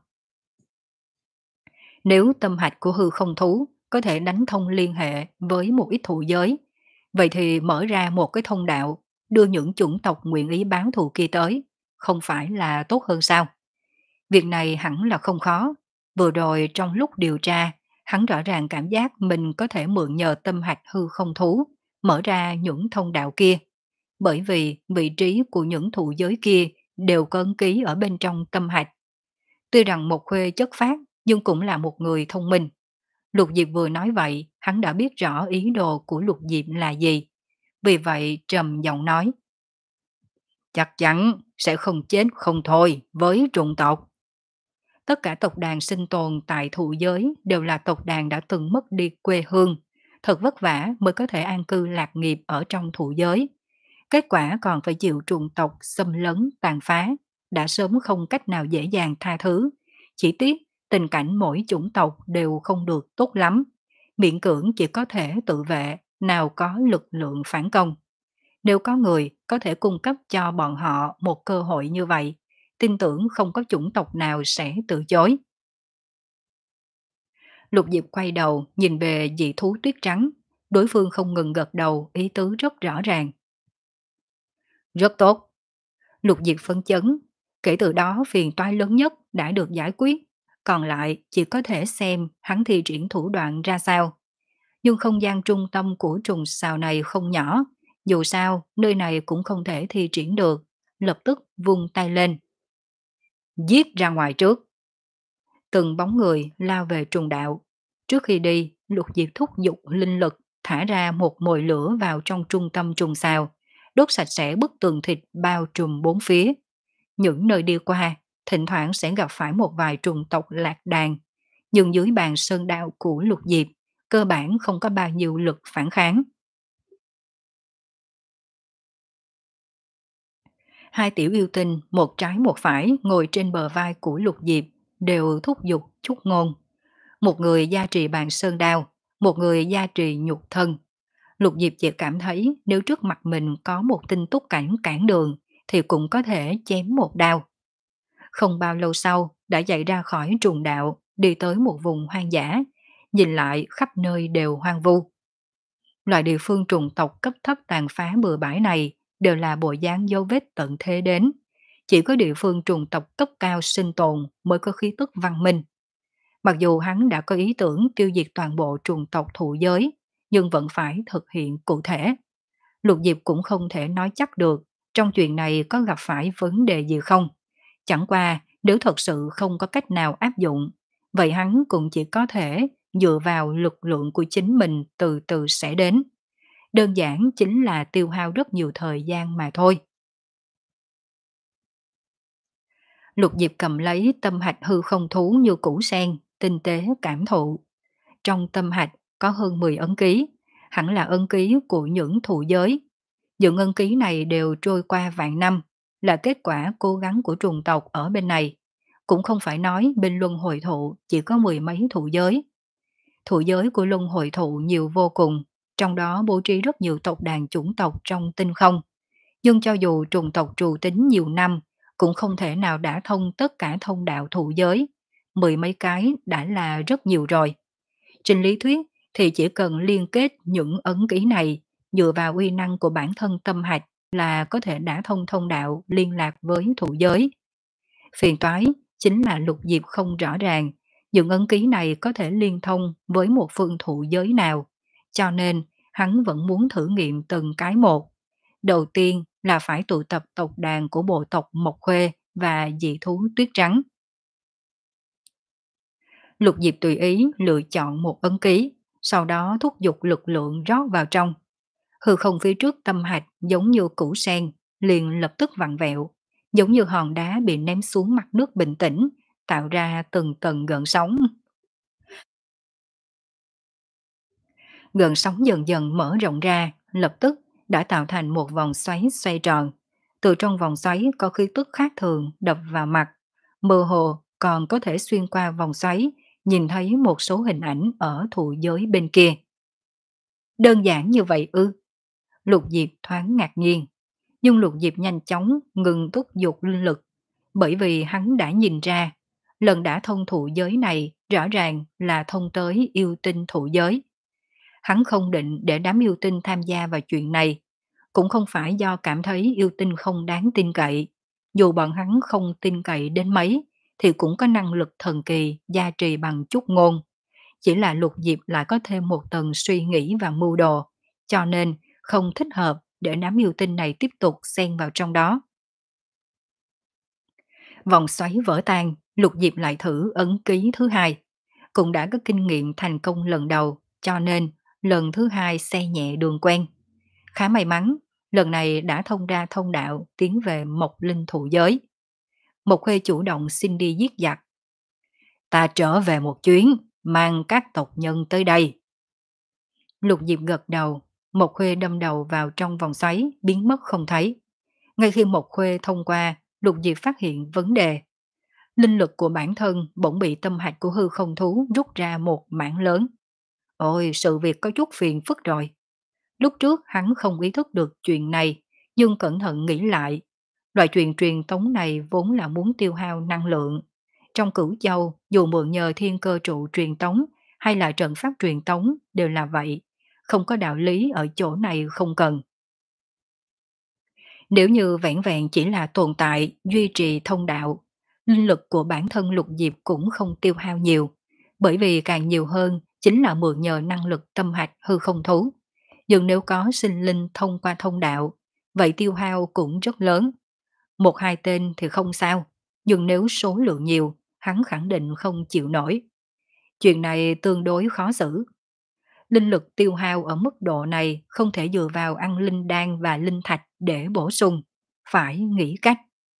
Nếu tâm hạch của hư không thú có thể đánh thông liên hệ với một ít thụ giới, vậy thì mở ra một cái thông đạo, đưa những chủng tộc nguyện ý báo thù kia tới, không phải là tốt hơn sao? Việc này hẳn là không khó. Vừa rồi trong lúc điều tra, hắn rõ ràng cảm giác mình có thể mượn nhờ tâm hạch hư không thú, mở ra những thông đạo kia. Bởi vì vị trí của những thụ giới kia đều có ấn ký ở bên trong tâm hạch. Tuy rằng một khuê chất phát, nhưng cũng là một người thông minh. Lục Diệp vừa nói vậy, hắn đã biết rõ ý đồ của Lục Diệp là gì. Vì vậy trầm giọng nói, chắc chắn sẽ không chết không thôi với trùng tộc. Tất cả tộc đàn sinh tồn tại thụ giới đều là tộc đàn đã từng mất đi quê hương, thật vất vả mới có thể an cư lạc nghiệp ở trong thụ giới. Kết quả còn phải chịu trùng tộc xâm lấn, tàn phá, đã sớm không cách nào dễ dàng tha thứ. Chỉ tiếc, tình cảnh mỗi chủng tộc đều không được tốt lắm. Miễn cưỡng chỉ có thể tự vệ, nào có lực lượng phản công. Nếu có người có thể cung cấp cho bọn họ một cơ hội như vậy, tin tưởng không có chủng tộc nào sẽ từ chối. Lục Diệp quay đầu nhìn về dị thú tuyết trắng, đối phương không ngừng gật đầu, ý tứ rất rõ ràng. Rất tốt. Lục Diệp phấn chấn, kể từ đó phiền toái lớn nhất đã được giải quyết, còn lại chỉ có thể xem hắn thi triển thủ đoạn ra sao. Nhưng không gian trung tâm của trùng xào này không nhỏ, dù sao nơi này cũng không thể thi triển được, lập tức vung tay lên. Giết ra ngoài trước. Từng bóng người lao về trùng đạo. Trước khi đi, Lục Diệp thúc giục linh lực thả ra một mồi lửa vào trong trung tâm trùng xào, đốt sạch sẽ bức tường thịt bao trùm bốn phía. Những nơi đi qua, thỉnh thoảng sẽ gặp phải một vài trùng tộc lạc đàn, nhưng dưới bàn sơn đạo của Lục Diệp, cơ bản không có bao nhiêu lực phản kháng. Hai tiểu yêu tinh, một trái một phải ngồi trên bờ vai của Lục Diệp, đều thúc giục chúc ngôn. Một người gia trì bàn sơn đao, một người gia trì nhục thân. Lục Diệp chỉ cảm thấy nếu trước mặt mình có một tinh túc cảnh cản đường, thì cũng có thể chém một đao. Không bao lâu sau, đã chạy ra khỏi trùng đạo, đi tới một vùng hoang dã, nhìn lại khắp nơi đều hoang vu. Loại địa phương trùng tộc cấp thấp tàn phá bừa bãi này đều là bộ dáng dấu vết tận thế đến. Chỉ có địa phương trùng tộc cấp cao sinh tồn mới có khí tức văn minh. Mặc dù hắn đã có ý tưởng tiêu diệt toàn bộ trùng tộc thụ giới, nhưng vẫn phải thực hiện cụ thể. Lục Diệp cũng không thể nói chắc được trong chuyện này có gặp phải vấn đề gì không. Chẳng qua nếu thật sự không có cách nào áp dụng, vậy hắn cũng chỉ có thể dựa vào lực lượng của chính mình từ từ sẽ đến. Đơn giản chính là tiêu hao rất nhiều thời gian mà thôi. Lục Diệp cầm lấy tâm hạch hư không thú như củ sen, tinh tế cảm thụ. Trong tâm hạch có hơn mười ấn ký, hẳn là ấn ký của những thụ giới. Những ấn ký này đều trôi qua vạn năm, là kết quả cố gắng của trùng tộc ở bên này. Cũng không phải nói bên luân hồi thụ chỉ có mười mấy thụ giới. Thụ giới của luân hồi thụ nhiều vô cùng, trong đó bố trí rất nhiều tộc đàn chủng tộc trong tinh không. Nhưng cho dù trùng tộc trù tính nhiều năm, cũng không thể nào đả thông tất cả thông đạo thụ giới. Mười mấy cái đã là rất nhiều rồi. Trên lý thuyết thì chỉ cần liên kết những ấn ký này dựa vào uy năng của bản thân tâm hạch là có thể đả thông thông đạo liên lạc với thụ giới. Phiền toái chính là Lục Diệp không rõ ràng những ấn ký này có thể liên thông với một phương thụ giới nào, cho nên hắn vẫn muốn thử nghiệm từng cái một. Đầu tiên là phải tụ tập tộc đàn của bộ tộc Mộc Khuê và dị thú tuyết trắng. Lục Diệp tùy ý lựa chọn một ấn ký, sau đó thúc giục lực lượng rót vào trong. Hư không phía trước tâm hạch giống như củ sen, liền lập tức vặn vẹo, giống như hòn đá bị ném xuống mặt nước bình tĩnh, tạo ra từng tầng gợn sóng. Gợn sóng dần dần mở rộng ra, lập tức đã tạo thành một vòng xoáy xoay tròn. Từ trong vòng xoáy có khí tức khác thường đập vào mặt, mơ hồ còn có thể xuyên qua vòng xoáy, nhìn thấy một số hình ảnh ở thụ giới bên kia. Đơn giản như vậy ư? Lục Diệp thoáng ngạc nhiên, nhưng Lục Diệp nhanh chóng ngừng thúc giục linh lực, bởi vì hắn đã nhìn ra, lần đã thông thụ giới này rõ ràng là thông tới yêu tinh thụ giới. Hắn không định để đám yêu tinh tham gia vào chuyện này, cũng không phải do cảm thấy yêu tinh không đáng tin cậy. Dù bọn hắn không tin cậy đến mấy, thì cũng có năng lực thần kỳ gia trì bằng chút ngôn. Chỉ là Lục Diệp lại có thêm một tầng suy nghĩ và mưu đồ, cho nên không thích hợp để đám yêu tinh này tiếp tục xen vào trong đó. Vòng xoáy vỡ tan, Lục Diệp lại thử ấn ký thứ hai. Cũng đã có kinh nghiệm thành công lần đầu, cho nên lần thứ hai xe nhẹ đường quen. Khá may mắn, lần này đã thông ra thông đạo tiến về Mộc Linh thụ giới. Mộc Khuê chủ động xin đi giết giặc. Ta trở về một chuyến, mang các tộc nhân tới đây. Lục Diệp gật đầu, Mộc Khuê đâm đầu vào trong vòng xoáy, biến mất không thấy. Ngay khi Mộc Khuê thông qua, Lục Diệp phát hiện vấn đề. Linh lực của bản thân bỗng bị tâm hạch của hư không thú rút ra một mảng lớn. Ôi, sự việc có chút phiền phức rồi. Lúc trước hắn không ý thức được chuyện này, nhưng cẩn thận nghĩ lại. Loại chuyện truyền tống này vốn là muốn tiêu hao năng lượng. Trong Cửu Châu, dù mượn nhờ thiên cơ trụ truyền tống hay là trận pháp truyền tống đều là vậy. Không có đạo lý ở chỗ này không cần. Nếu như vẹn vẹn chỉ là tồn tại, duy trì thông đạo, linh lực của bản thân Lục Diệp cũng không tiêu hao nhiều, bởi vì càng nhiều hơn chính là mượn nhờ năng lực tâm hạch hư không thú. Nhưng nếu có sinh linh thông qua thông đạo, vậy tiêu hao cũng rất lớn. Một hai tên thì không sao, nhưng nếu số lượng nhiều, hắn khẳng định không chịu nổi. Chuyện này tương đối khó xử. Linh lực tiêu hao ở mức độ này không thể dựa vào ăn linh đan và linh thạch để bổ sung, phải nghĩ cách.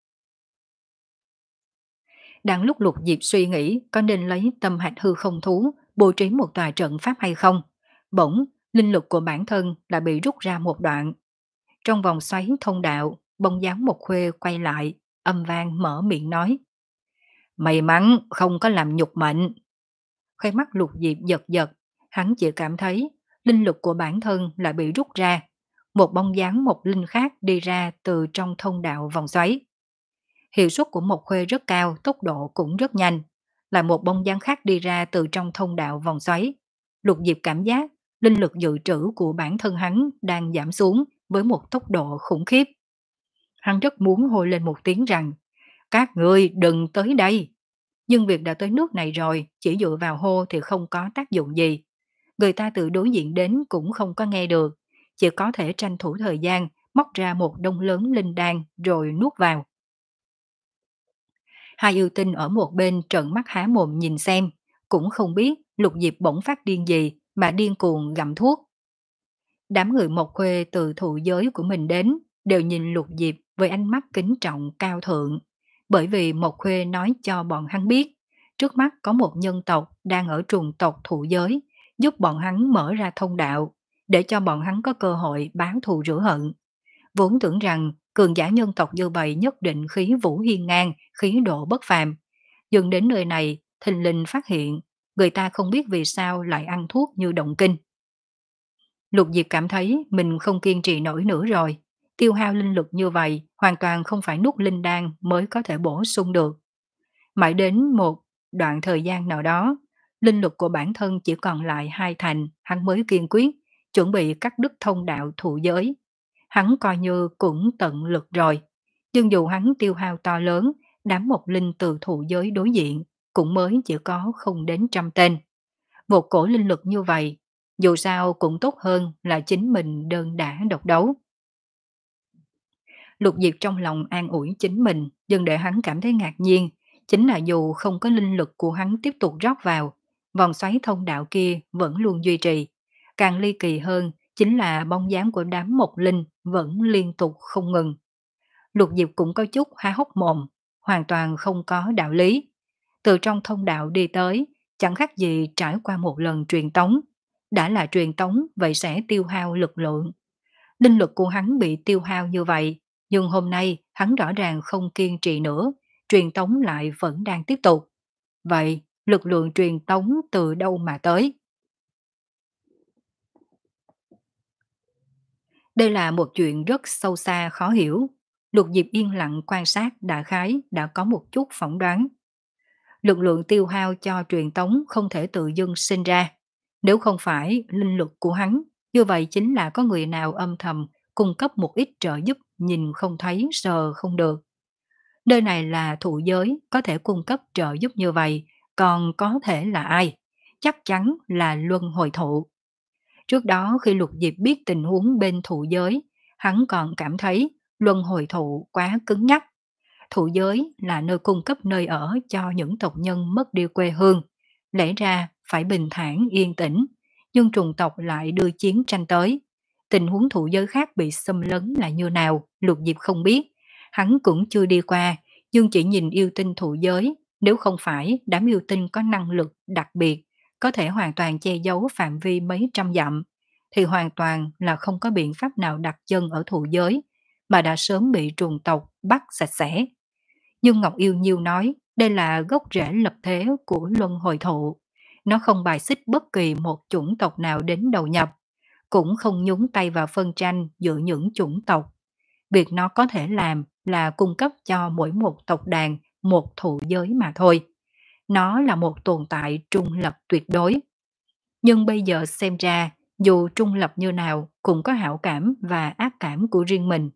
Đang lúc Lục Diệp suy nghĩ có nên lấy tâm hạch hư không thú bố trí một tòa trận pháp hay không, bỗng linh lực của bản thân đã bị rút ra một đoạn. Trong vòng xoáy thông đạo, bông dáng một khuê quay lại, âm vang mở miệng nói. May mắn không có làm nhục mệnh. Khóe mắt Lục Diệp giật giật, hắn chỉ cảm thấy linh lực của bản thân lại bị rút ra. Một bông dáng một linh khác đi ra từ trong thông đạo vòng xoáy. Hiệu suất của một khuê rất cao, tốc độ cũng rất nhanh. Lại một bông dáng khác đi ra từ trong thông đạo vòng xoáy. Lục Diệp cảm giác linh lực dự trữ của bản thân hắn đang giảm xuống với một tốc độ khủng khiếp. Hắn rất muốn hô lên một tiếng rằng, các ngươi đừng tới đây. Nhưng việc đã tới nước này rồi, chỉ dựa vào hô thì không có tác dụng gì. Người ta từ đối diện đến cũng không có nghe được, chỉ có thể tranh thủ thời gian, móc ra một đông lớn linh đan rồi nuốt vào. Hai yêu tinh ở một bên trợn mắt há mồm nhìn xem, cũng không biết Lục Diệp bỗng phát điên gì mà điên cuồng gặm thuốc. Đám người Mộc Khuê từ thụ giới của mình đến, đều nhìn Lục Diệp với ánh mắt kính trọng cao thượng, bởi vì Mộc Khuê nói cho bọn hắn biết, trước mắt có một nhân tộc đang ở trùng tộc thụ giới, giúp bọn hắn mở ra thông đạo, để cho bọn hắn có cơ hội báo thù rửa hận. Vốn tưởng rằng cường giả nhân tộc như vậy nhất định khí vũ hiên ngang, khí độ bất phàm. Dừng đến nơi này, thình lình phát hiện, người ta không biết vì sao lại ăn thuốc như động kinh. Lục Diệp cảm thấy mình không kiên trì nổi nữa rồi. Tiêu hao linh lực như vậy hoàn toàn không phải nuốt linh đan mới có thể bổ sung được. Mãi đến một đoạn thời gian nào đó, linh lực của bản thân chỉ còn lại hai thành, hắn mới kiên quyết, chuẩn bị cắt đứt thông đạo thụ giới. Hắn coi như cũng tận lực rồi. Nhưng dù hắn tiêu hao to lớn, đám một linh từ thụ giới đối diện cũng mới chỉ có không đến trăm tên. Một cổ linh lực như vậy, dù sao cũng tốt hơn là chính mình đơn đả độc đấu. Lục Diệp trong lòng an ủi chính mình, nhưng để hắn cảm thấy ngạc nhiên, chính là dù không có linh lực của hắn tiếp tục rót vào, vòng xoáy thông đạo kia vẫn luôn duy trì. Càng ly kỳ hơn, chính là bóng dáng của đám mộc linh vẫn liên tục không ngừng. Lục Diệp cũng có chút há hốc mồm, hoàn toàn không có đạo lý. Từ trong thông đạo đi tới, chẳng khác gì trải qua một lần truyền tống. Đã là truyền tống, vậy sẽ tiêu hao lực lượng. Linh lực của hắn bị tiêu hao như vậy, nhưng hôm nay hắn rõ ràng không kiên trì nữa, truyền tống lại vẫn đang tiếp tục. Vậy, lực lượng truyền tống từ đâu mà tới? Đây là một chuyện rất sâu xa khó hiểu. Lục Diệp yên lặng quan sát đại khái đã có một chút phỏng đoán. Lực lượng tiêu hao cho truyền tống không thể tự dưng sinh ra. Nếu không phải linh lực của hắn, như vậy chính là có người nào âm thầm cung cấp một ít trợ giúp nhìn không thấy sờ không được. Nơi này là thụ giới có thể cung cấp trợ giúp như vậy, còn có thể là ai? Chắc chắn là luân hồi thụ. Trước đó khi Lục Diệp biết tình huống bên thụ giới, hắn còn cảm thấy luân hồi thụ quá cứng nhắc. Thụ giới là nơi cung cấp nơi ở cho những tộc nhân mất đi quê hương, lẽ ra phải bình thản yên tĩnh, nhưng trùng tộc lại đưa chiến tranh tới. Tình huống thụ giới khác bị xâm lấn là như nào, Lục Diệp không biết. Hắn cũng chưa đi qua, nhưng chỉ nhìn yêu tinh thụ giới, nếu không phải đám yêu tinh có năng lực đặc biệt, có thể hoàn toàn che giấu phạm vi mấy trăm dặm, thì hoàn toàn là không có biện pháp nào đặt chân ở thụ giới, mà đã sớm bị trùng tộc bắt sạch sẽ. Nhưng Ngọc Yêu Nhiêu nói đây là gốc rễ lập thế của luân hồi thụ. Nó không bài xích bất kỳ một chủng tộc nào đến đầu nhập, cũng không nhúng tay vào phân tranh giữa những chủng tộc. Việc nó có thể làm là cung cấp cho mỗi một tộc đàn một thụ giới mà thôi. Nó là một tồn tại trung lập tuyệt đối. Nhưng bây giờ xem ra, dù trung lập như nào cũng có hảo cảm và ác cảm của riêng mình.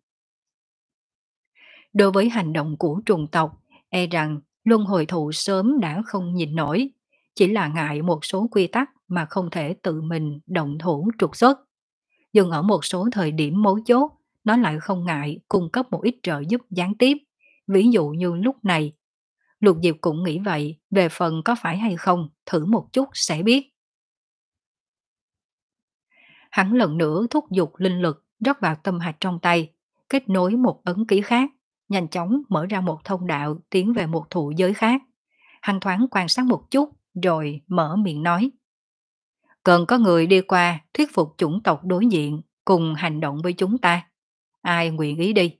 Đối với hành động của trùng tộc, e rằng luân hồi thụ sớm đã không nhìn nổi, chỉ là ngại một số quy tắc mà không thể tự mình động thủ trục xuất. Nhưng ở một số thời điểm mấu chốt, nó lại không ngại cung cấp một ít trợ giúp gián tiếp. Ví dụ như lúc này, Lục Diệp cũng nghĩ vậy, về phần có phải hay không, thử một chút sẽ biết. Hắn lần nữa thúc giục linh lực rót vào tâm hạch trong tay, kết nối một ấn ký khác, nhanh chóng mở ra một thông đạo tiến về một thụ giới khác. Hắn thoáng quan sát một chút rồi mở miệng nói. Cần có người đi qua thuyết phục chủng tộc đối diện cùng hành động với chúng ta. Ai nguyện ý đi?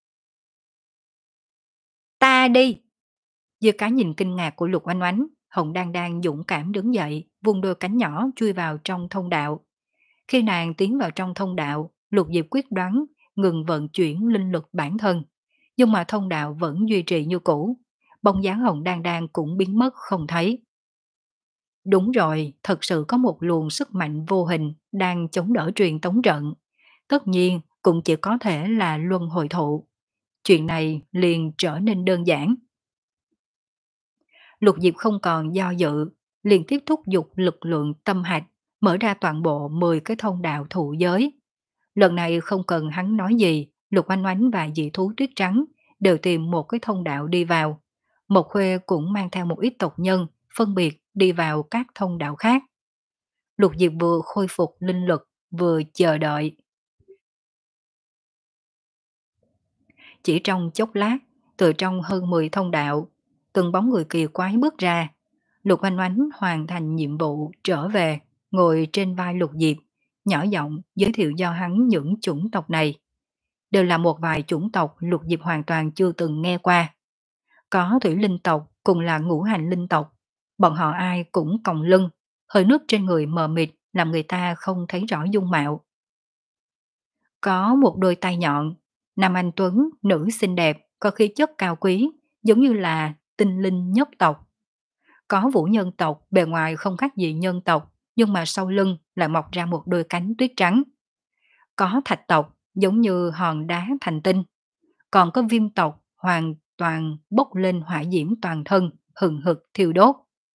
Ta đi! Dưới cái nhìn kinh ngạc của Lục Oanh Oánh, Hồng Đan Đan dũng cảm đứng dậy, vung đôi cánh nhỏ chui vào trong thông đạo. Khi nàng tiến vào trong thông đạo, Lục Diệp quyết đoán ngừng vận chuyển linh lực bản thân, nhưng mà thông đạo vẫn duy trì như cũ, bóng dáng Hồng Đan Đan cũng biến mất không thấy. Đúng rồi, thật sự có một luồng sức mạnh vô hình đang chống đỡ truyền tống trận. Tất nhiên, cũng chỉ có thể là luân hồi thụ. Chuyện này liền trở nên đơn giản. Lục Diệp không còn do dự, liền tiếp thúc dục lực lượng tâm hạch, mở ra toàn bộ mười cái thông đạo thụ giới. Lần này không cần hắn nói gì, Lục Oanh Oánh và dị thú tuyết trắng đều tìm một cái thông đạo đi vào. Mộc Khuê cũng mang theo một ít tộc nhân, phân biệt đi vào các thông đạo khác. Lục Diệp vừa khôi phục linh lực, vừa chờ đợi. Chỉ trong chốc lát, từ trong hơn mười thông đạo, từng bóng người kỳ quái bước ra. Lục Oanh Oánh hoàn thành nhiệm vụ trở về, ngồi trên vai Lục Diệp, nhỏ giọng giới thiệu cho hắn những chủng tộc này. Đều là một vài chủng tộc Lục Diệp hoàn toàn chưa từng nghe qua. Có thủy linh tộc cùng là ngũ hành linh tộc, bọn họ ai cũng còng lưng, hơi nước trên người mờ mịt làm người ta không thấy rõ dung mạo. Có một đôi tay nhọn, nam anh tuấn, nữ xinh đẹp, có khí chất cao quý, giống như là tinh linh nhất tộc. Có vũ nhân tộc, bề ngoài không khác gì nhân tộc, nhưng mà sau lưng lại mọc ra một đôi cánh tuyết trắng. Có thạch tộc, giống như hòn đá thành tinh. Còn có viêm tộc, hoàn toàn bốc lên hỏa diễm toàn thân, hừng hực thiêu đốt.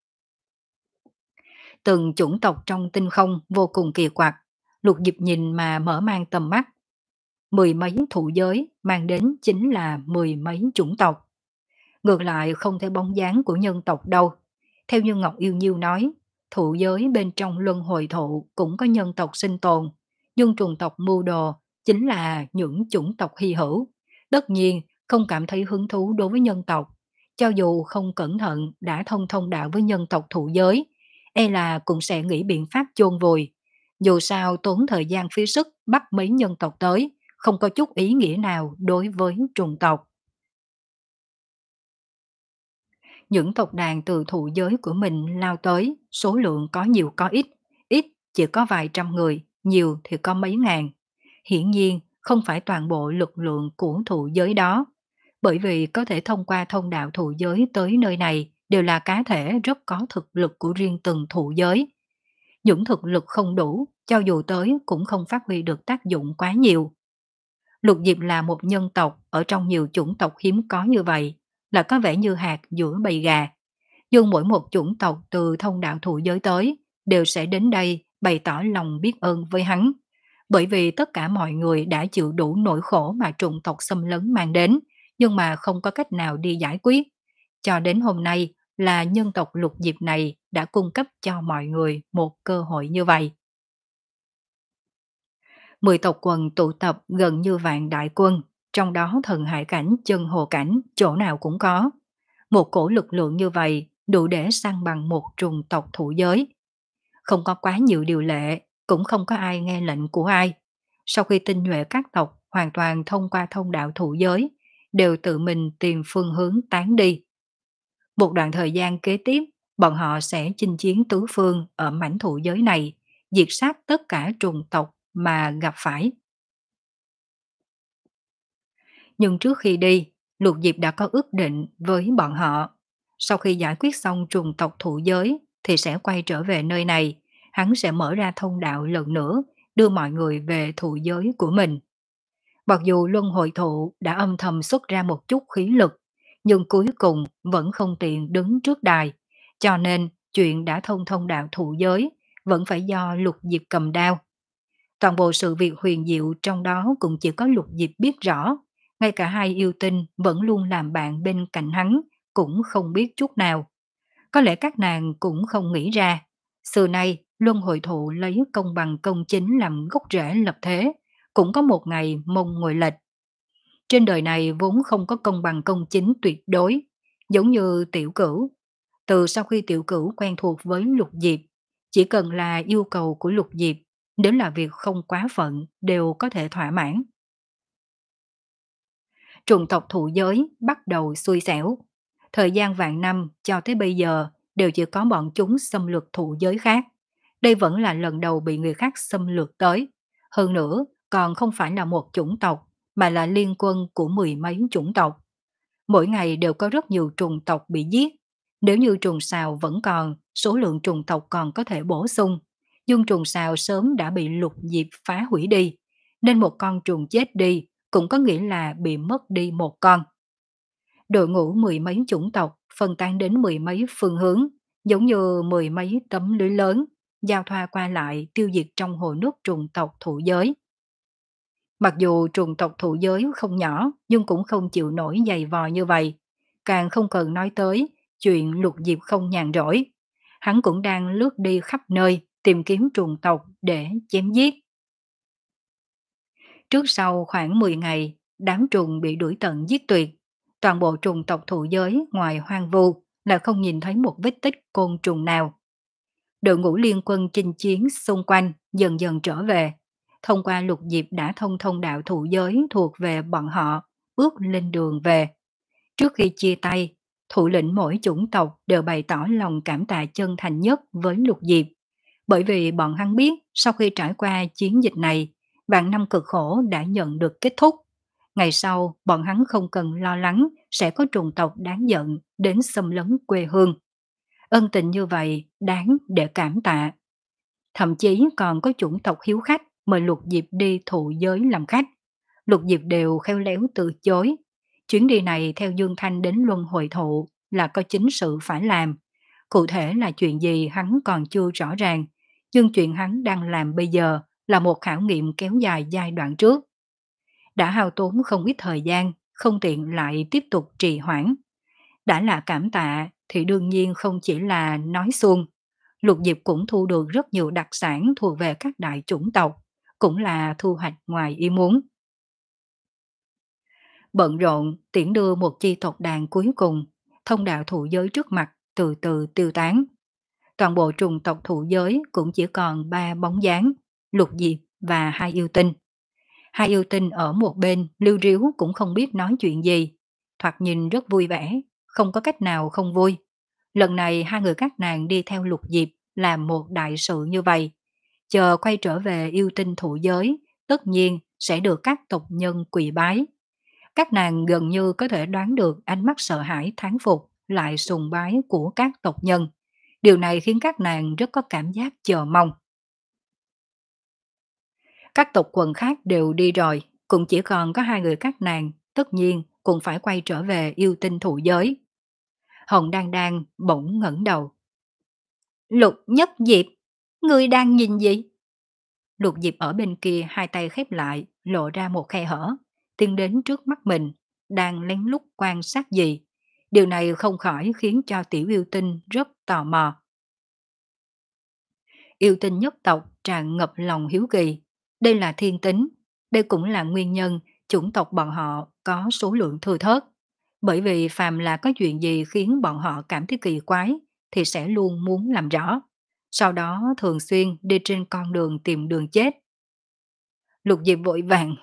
Từng chủng tộc trong tinh không vô cùng kỳ quặc, Lục Diệp nhìn mà mở mang tầm mắt. Mười mấy thụ giới mang đến chính là mười mấy chủng tộc. Ngược lại không thấy bóng dáng của nhân tộc đâu. Theo như Ngọc Yêu Nhiêu nói, thụ giới bên trong luân hồi thụ cũng có nhân tộc sinh tồn, nhưng trùng tộc mưu đồ chính là những chủng tộc hy hữu. Tất nhiên không cảm thấy hứng thú đối với nhân tộc, cho dù không cẩn thận đã thông thông đạo với nhân tộc thụ giới, e là cũng sẽ nghĩ biện pháp chôn vùi. Dù sao tốn thời gian phí sức bắt mấy nhân tộc tới, không có chút ý nghĩa nào đối với trùng tộc. Những tộc đàn từ thụ giới của mình lao tới, số lượng có nhiều có ít, ít chỉ có vài trăm người, nhiều thì có mấy ngàn. Hiển nhiên, không phải toàn bộ lực lượng của thụ giới đó, bởi vì có thể thông qua thông đạo thụ giới tới nơi này đều là cá thể rất có thực lực của riêng từng thụ giới. Những thực lực không đủ, cho dù tới cũng không phát huy được tác dụng quá nhiều. Lục Diệp là một nhân tộc ở trong nhiều chủng tộc hiếm có như vậy, là có vẻ như hạt giữa bầy gà. Nhưng mỗi một chủng tộc từ thông đạo thụ giới tới đều sẽ đến đây bày tỏ lòng biết ơn với hắn. Bởi vì tất cả mọi người đã chịu đủ nỗi khổ mà trùng tộc xâm lấn mang đến, nhưng mà không có cách nào đi giải quyết. Cho đến hôm nay là nhân tộc Lục Diệp này đã cung cấp cho mọi người một cơ hội như vậy. Mười tộc quần tụ tập gần như vạn đại quân, trong đó thần hải cảnh, chân hồ cảnh, chỗ nào cũng có. Một cổ lực lượng như vậy đủ để săn bằng một trùng tộc thụ giới. Không có quá nhiều điều lệ, cũng không có ai nghe lệnh của ai. Sau khi tinh nhuệ các tộc hoàn toàn thông qua thông đạo thụ giới, đều tự mình tìm phương hướng tán đi. Một đoạn thời gian kế tiếp, bọn họ sẽ chinh chiến tứ phương ở mảnh thụ giới này, diệt sát tất cả trùng tộc mà gặp phải. Nhưng trước khi đi, Lục Diệp đã có ước định với bọn họ. Sau khi giải quyết xong trùng tộc thụ giới thì sẽ quay trở về nơi này, hắn sẽ mở ra thông đạo lần nữa, đưa mọi người về thụ giới của mình. Mặc dù luân hồi thụ đã âm thầm xuất ra một chút khí lực, nhưng cuối cùng vẫn không tiện đứng trước đài, cho nên chuyện đã thông thông đạo thụ giới vẫn phải do Lục Diệp cầm đao. Toàn bộ sự việc huyền diệu trong đó cũng chỉ có Lục Diệp biết rõ, ngay cả hai yêu tinh vẫn luôn làm bạn bên cạnh hắn, cũng không biết chút nào. Có lẽ các nàng cũng không nghĩ ra, xưa nay luân hồi thụ lấy công bằng công chính làm gốc rễ lập thế, cũng có một ngày mông ngồi lệch. Trên đời này vốn không có công bằng công chính tuyệt đối, giống như Tiểu Cửu. Từ sau khi Tiểu Cửu quen thuộc với Lục Diệp, chỉ cần là yêu cầu của Lục Diệp, nếu là việc không quá phận đều có thể thỏa mãn. Trùng tộc thụ giới bắt đầu xui xẻo. Thời gian vạn năm cho tới bây giờ đều chỉ có bọn chúng xâm lược thụ giới khác. Đây vẫn là lần đầu bị người khác xâm lược tới. Hơn nữa, còn không phải là một chủng tộc, mà là liên quân của mười mấy chủng tộc. Mỗi ngày đều có rất nhiều trùng tộc bị giết. Nếu như trùng sào vẫn còn, số lượng trùng tộc còn có thể bổ sung. Nhưng trùng sào sớm đã bị Lục Diệp phá hủy đi. Nên một con trùng chết đi cũng có nghĩa là bị mất đi một con. Đội ngũ mười mấy chủng tộc phân tán đến mười mấy phương hướng, giống như mười mấy tấm lưới lớn, giao thoa qua lại tiêu diệt trong hồ nước trùng tộc thụ giới. Mặc dù trùng tộc thụ giới không nhỏ, nhưng cũng không chịu nổi dày vò như vậy. Càng không cần nói tới chuyện Lục Diệp không nhàn rỗi. Hắn cũng đang lướt đi khắp nơi tìm kiếm trùng tộc để chém giết. Trước sau khoảng mười ngày, đám trùng bị đuổi tận giết tuyệt. Toàn bộ trùng tộc thụ giới ngoài hoang vu là không nhìn thấy một vết tích côn trùng nào. Đội ngũ liên quân chinh chiến xung quanh dần dần trở về. Thông qua Lục Diệp đã thông thông đạo thụ giới thuộc về bọn họ, bước lên đường về. Trước khi chia tay, thủ lĩnh mỗi chủng tộc đều bày tỏ lòng cảm tạ chân thành nhất với Lục Diệp. Bởi vì bọn hắn biết sau khi trải qua chiến dịch này, vạn năm cực khổ đã nhận được kết thúc. Ngày sau, bọn hắn không cần lo lắng sẽ có trùng tộc đáng giận đến xâm lấn quê hương. Ân tình như vậy đáng để cảm tạ. Thậm chí còn có chủng tộc hiếu khách mời Lục Diệp đi thụ giới làm khách. Lục Diệp đều khéo léo từ chối. Chuyến đi này theo Dương Thanh đến Luân Hồi Thụ là có chính sự phải làm. Cụ thể là chuyện gì hắn còn chưa rõ ràng, nhưng chuyện hắn đang làm bây giờ là một khảo nghiệm kéo dài giai đoạn trước. Đã hao tốn không ít thời gian, không tiện lại tiếp tục trì hoãn. Đã là cảm tạ thì đương nhiên không chỉ là nói suông. Lục Diệp cũng thu được rất nhiều đặc sản thuộc về các đại chủng tộc, cũng là thu hoạch ngoài ý muốn. Bận rộn tiễn đưa một chi tộc đàn cuối cùng, thông đạo thụ giới trước mặt từ từ tiêu tán. Toàn bộ trùng tộc thụ giới cũng chỉ còn ba bóng dáng, Lục Diệp và hai yêu tinh. Hai yêu tinh ở một bên lưu ríu cũng không biết nói chuyện gì, thoạt nhìn rất vui vẻ, không có cách nào không vui. Lần này hai người các nàng đi theo Lục Diệp làm một đại sự như vậy. Chờ quay trở về yêu tinh thụ giới, tất nhiên sẽ được các tộc nhân quỳ bái. Các nàng gần như có thể đoán được ánh mắt sợ hãi thán phục lại sùng bái của các tộc nhân. Điều này khiến các nàng rất có cảm giác chờ mong. Các tộc quần khác đều đi rồi, cũng chỉ còn có hai người các nàng, tất nhiên cũng phải quay trở về yêu tinh thụ giới. Hồng Đan Đan bỗng ngẩng đầu. Lục Nhất Diệp, ngươi đang nhìn gì? Lục Diệp ở bên kia hai tay khép lại, lộ ra một khe hở, tiến đến trước mắt mình, đang lén lút quan sát gì. Điều này không khỏi khiến cho tiểu yêu tinh rất tò mò. Yêu tinh nhất tộc tràn ngập lòng hiếu kỳ. Đây là thiên tính, đây cũng là nguyên nhân chủng tộc bọn họ có số lượng thưa thớt. Bởi vì phàm là có chuyện gì khiến bọn họ cảm thấy kỳ quái thì sẽ luôn muốn làm rõ. Sau đó thường xuyên đi trên con đường tìm đường chết. Lục Diệp vội vàng.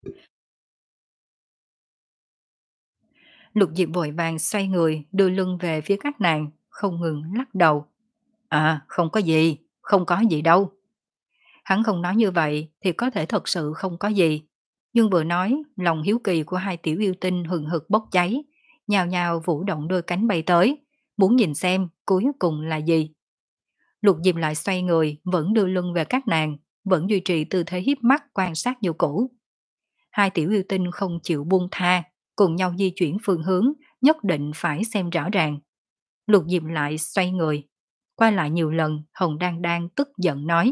Lục Diệp vội vàng xoay người đưa lưng về phía các nàng, không ngừng lắc đầu. À, không có gì, không có gì đâu. Hắn không nói như vậy thì có thể thật sự không có gì. Nhưng vừa nói, lòng hiếu kỳ của hai tiểu yêu tinh hừng hực bốc cháy, nhào nhào vũ động đôi cánh bay tới, muốn nhìn xem cuối cùng là gì. Lục Diệp lại xoay người, vẫn đưa lưng về các nàng, vẫn duy trì tư thế hiếp mắt quan sát như cũ. Hai tiểu yêu tinh không chịu buông tha, cùng nhau di chuyển phương hướng, nhất định phải xem rõ ràng. Lục Diệp lại xoay người, qua lại nhiều lần, Hồng Đan Đan tức giận nói.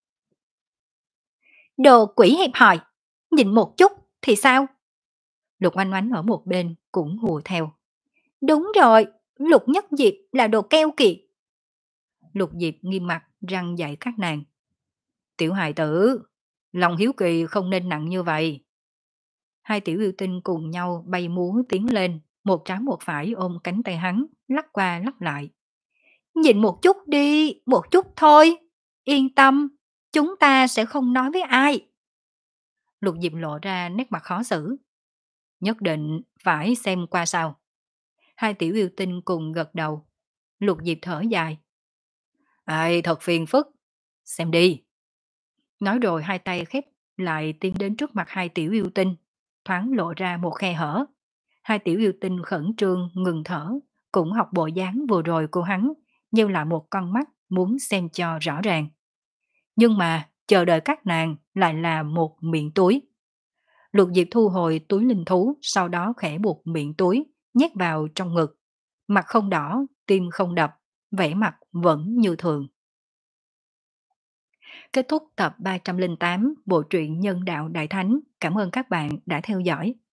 Đồ quỷ hẹp hòi, nhìn một chút thì sao? Lục Oanh Oánh ở một bên cũng hùa theo. Đúng rồi, Lục Nhất Diệp là đồ keo kiệt. Lục Diệp nghiêm mặt răng dạy các nàng. Tiểu hài tử, lòng hiếu kỳ không nên nặng như vậy. Hai tiểu yêu tinh cùng nhau bay múa tiến lên, một trái một phải ôm cánh tay hắn, lắc qua lắc lại. Nhìn một chút đi, một chút thôi. Yên tâm, chúng ta sẽ không nói với ai. Lục Diệp lộ ra nét mặt khó xử. Nhất định phải xem qua sau. Hai tiểu yêu tinh cùng gật đầu. Lục Diệp thở dài. Ai thật phiền phức. Xem đi. Nói rồi hai tay khép lại tiến đến trước mặt hai tiểu yêu tinh. Thoáng lộ ra một khe hở. Hai tiểu yêu tinh khẩn trương ngừng thở. Cũng học bộ dáng vừa rồi của hắn. Nheo lại một con mắt muốn xem cho rõ ràng. Nhưng mà chờ đợi các nàng lại là một miệng túi. Lục Diệp thu hồi túi linh thú, sau đó khẽ buộc miệng túi, nhét vào trong ngực. Mặt không đỏ, tim không đập, vẻ mặt vẫn như thường. Kết thúc tập ba trăm lẻ tám bộ truyện Nhân đạo Đại Thánh. Cảm ơn các bạn đã theo dõi.